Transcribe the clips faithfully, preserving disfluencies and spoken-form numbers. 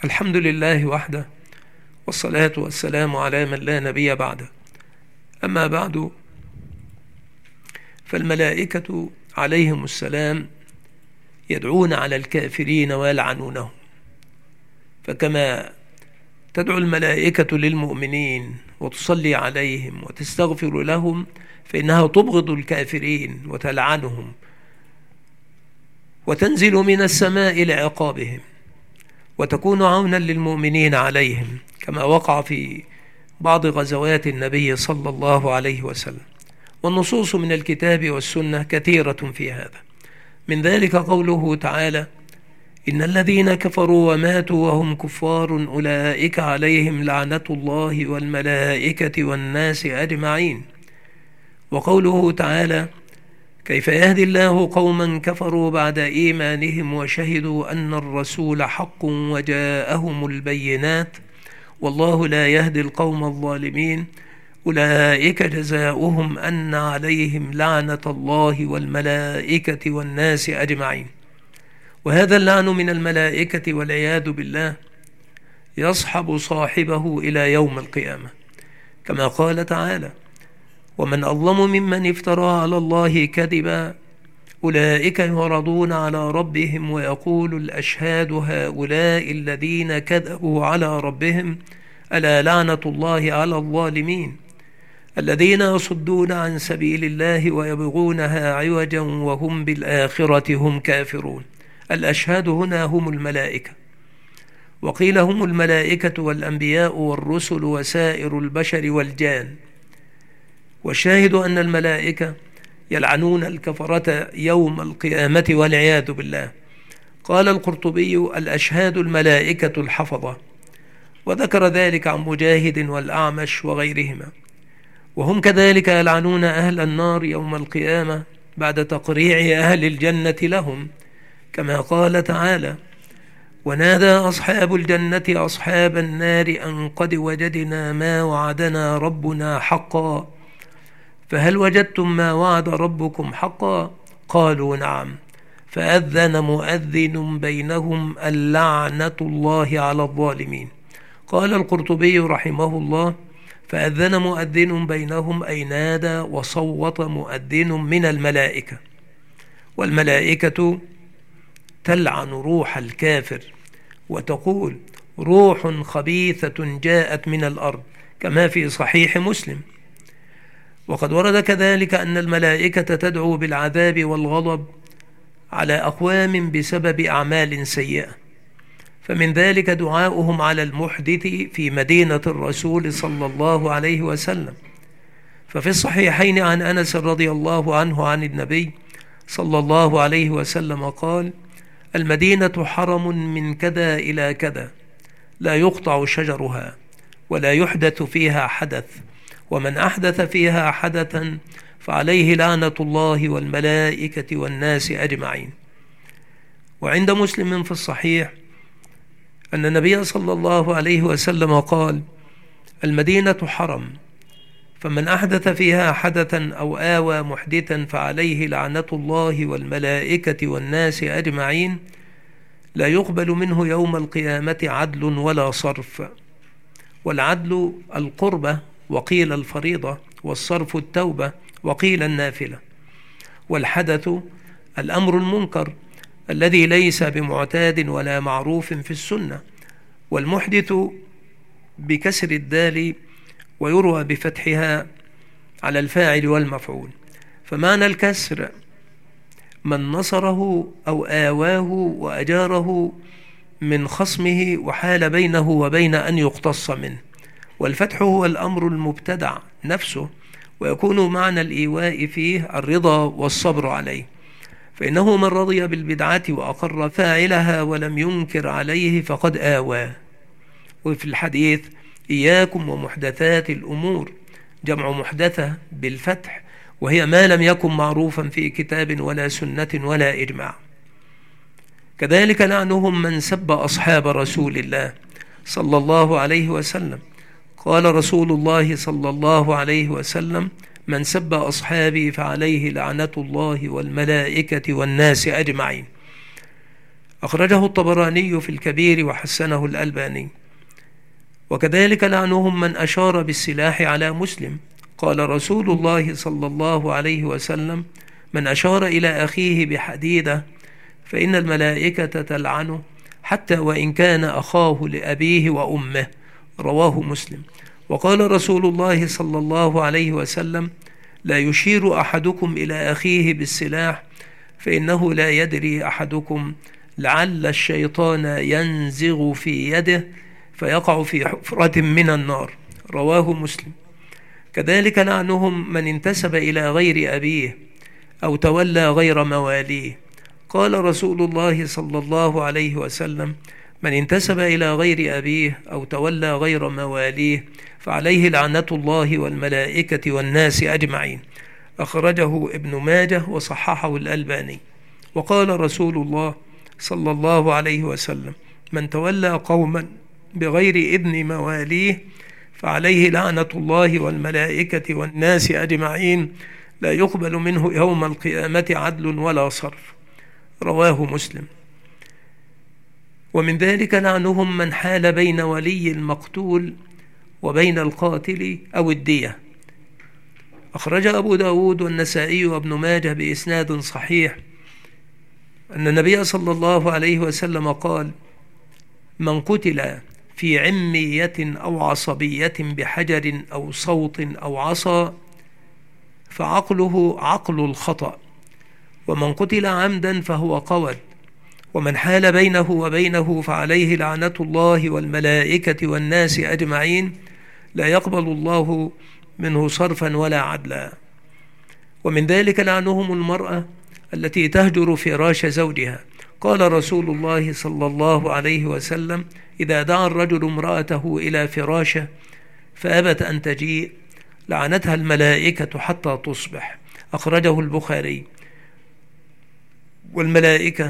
الحمد لله وحده، والصلاة والسلام على من لا نبي بعده. أما بعد، فالملائكة عليهم السلام يدعون على الكافرين ويلعنونهم، فكما تدعو الملائكة للمؤمنين وتصلي عليهم وتستغفر لهم، فإنها تبغض الكافرين وتلعنهم وتنزل من السماء لعقابهم وتكون عونا للمؤمنين عليهم، كما وقع في بعض غزوات النبي صلى الله عليه وسلم. والنصوص من الكتاب والسنة كثيرة في هذا، من ذلك قوله تعالى: إن الذين كفروا وماتوا وهم كفار أولئك عليهم لعنة الله والملائكة والناس أجمعين. وقوله تعالى: كيف يهدي الله قوما كفروا بعد إيمانهم وشهدوا أن الرسول حق وجاءهم البينات والله لا يهدي القوم الظالمين أولئك جزاؤهم أن عليهم لعنة الله والملائكة والناس أجمعين. وهذا اللعن من الملائكة والعياذ بالله يصحب صاحبه إلى يوم القيامة، كما قال تعالى: ومن أظلم ممن افترى على الله كذبا أولئك يعرضون على ربهم ويقول الأشهاد هؤلاء الذين كذبوا على ربهم ألا لعنة الله على الظالمين الذين يصدون عن سبيل الله ويبغونها عوجا وهم بالآخرة هم كافرون. الأشهاد هنا هم الملائكة، وقيل هم الملائكة والأنبياء والرسل وسائر البشر والجان. والشاهد أن الملائكة يلعنون الكفرة يوم القيامة والعياذ بالله. قال القرطبي: الأشهاد الملائكة الحفظة، وذكر ذلك عن مجاهد والأعمش وغيرهما. وهم كذلك يلعنون أهل النار يوم القيامة بعد تقريع أهل الجنة لهم، كما قال تعالى: ونادى أصحاب الجنة أصحاب النار أن قد وجدنا ما وعدنا ربنا حقا فهل وجدتم ما وعد ربكم حقا؟ قالوا نعم. فأذن مؤذن بينهم اللعنة الله على الظالمين. قال القرطبي رحمه الله: فأذن مؤذن بينهم أي نادى وصوت مؤذن من الملائكة. والملائكة تلعن روح الكافر وتقول: روح خبيثة جاءت من الأرض، كما في صحيح مسلم. وقد ورد كذلك أن الملائكة تدعو بالعذاب والغضب على أقوام بسبب أعمال سيئة، فمن ذلك دعاؤهم على المحدث في مدينة الرسول صلى الله عليه وسلم. ففي الصحيحين عن أنس رضي الله عنه عن النبي صلى الله عليه وسلم قال: المدينة حرم من كذا إلى كذا لا يقطع شجرها ولا يحدث فيها حدث، ومن أحدث فيها حدثا فعليه لعنة الله والملائكة والناس أجمعين. وعند مسلم في الصحيح أن النبي صلى الله عليه وسلم قال: المدينة حرم، فمن أحدث فيها حدثا أو آوى محدثا فعليه لعنة الله والملائكة والناس أجمعين لا يقبل منه يوم القيامة عدل ولا صرف. والعدل القربة، وقيل الفريضة، والصرف التوبة، وقيل النافلة. والحدث الأمر المنكر الذي ليس بمعتاد ولا معروف في السنة. والمحدث بكسر الدال ويروى بفتحها على الفاعل والمفعول. فمعنى الكسر من نصره أو آواه وأجاره من خصمه وحال بينه وبين أن يقتص منه. والفتح هو الأمر المبتدع نفسه، ويكون معنى الإيواء فيه الرضا والصبر عليه، فإنه من رضي بالبدعة وأقر فاعلها ولم ينكر عليه فقد آواه. وفي الحديث: إياكم ومحدثات الأمور، جمع محدثة بالفتح، وهي ما لم يكن معروفا في كتاب ولا سنة ولا إجماع. كذلك لعنهم من سب أصحاب رسول الله صلى الله عليه وسلم. قال رسول الله صلى الله عليه وسلم: من سب أصحابي فعليه لعنة الله والملائكة والناس أجمعين. أخرجه الطبراني في الكبير وحسنه الألباني. وكذلك لعنهم من أشار بالسلاح على مسلم. قال رسول الله صلى الله عليه وسلم: من أشار إلى أخيه بحديدة فإن الملائكة تلعنه حتى وإن كان أخاه لأبيه وأمه. رواه مسلم. وقال رسول الله صلى الله عليه وسلم: لا يشير أحدكم إلى أخيه بالسلاح فإنه لا يدري أحدكم لعل الشيطان ينزغ في يده فيقع في حفرة من النار. رواه مسلم. كذلك لعنهم من انتسب إلى غير أبيه أو تولى غير مواليه. قال رسول الله صلى الله عليه وسلم: من انتسب إلى غير أبيه أو تولى غير مواليه فعليه لعنة الله والملائكة والناس أجمعين. أخرجه ابن ماجه وصححه الألباني. وقال رسول الله صلى الله عليه وسلم: من تولى قوما بغير إذن مواليه فعليه لعنة الله والملائكة والناس أجمعين، لا يقبل منه يوم القيامة عدل ولا صرف. رواه مسلم. ومن ذلك لعنهم من حال بين ولي المقتول وبين القاتل أو الدية. أخرج أبو داود والنسائي وابن ماجه بإسناد صحيح أن النبي صلى الله عليه وسلم قال: من قتل في عمية أو عصبية بحجر أو صوت أو عصا فعقله عقل الخطأ، ومن قتل عمدا فهو قود، ومن حال بينه وبينه فعليه لعنة الله والملائكة والناس أجمعين، لا يقبل الله منه صرفا ولا عدلا. ومن ذلك لعنهم المرأة التي تهجر فراش زوجها. قال رسول الله صلى الله عليه وسلم: إذا دعا الرجل امرأته إلى فراشه فأبت أن تجيء لعنتها الملائكة حتى تصبح. أخرجه البخاري. والملائكة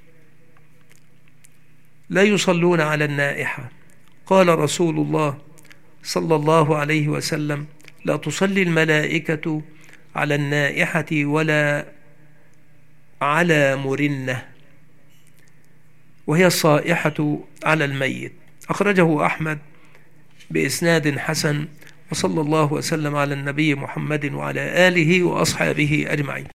لا يصلون على النائحة. قال رسول الله صلى الله عليه وسلم: لا تصلي الملائكة على النائحة ولا على مرنة، وهي الصائحة على الميت. أخرجه أحمد بإسناد حسن. وصلى الله وسلم على النبي محمد وعلى آله وأصحابه أجمعين.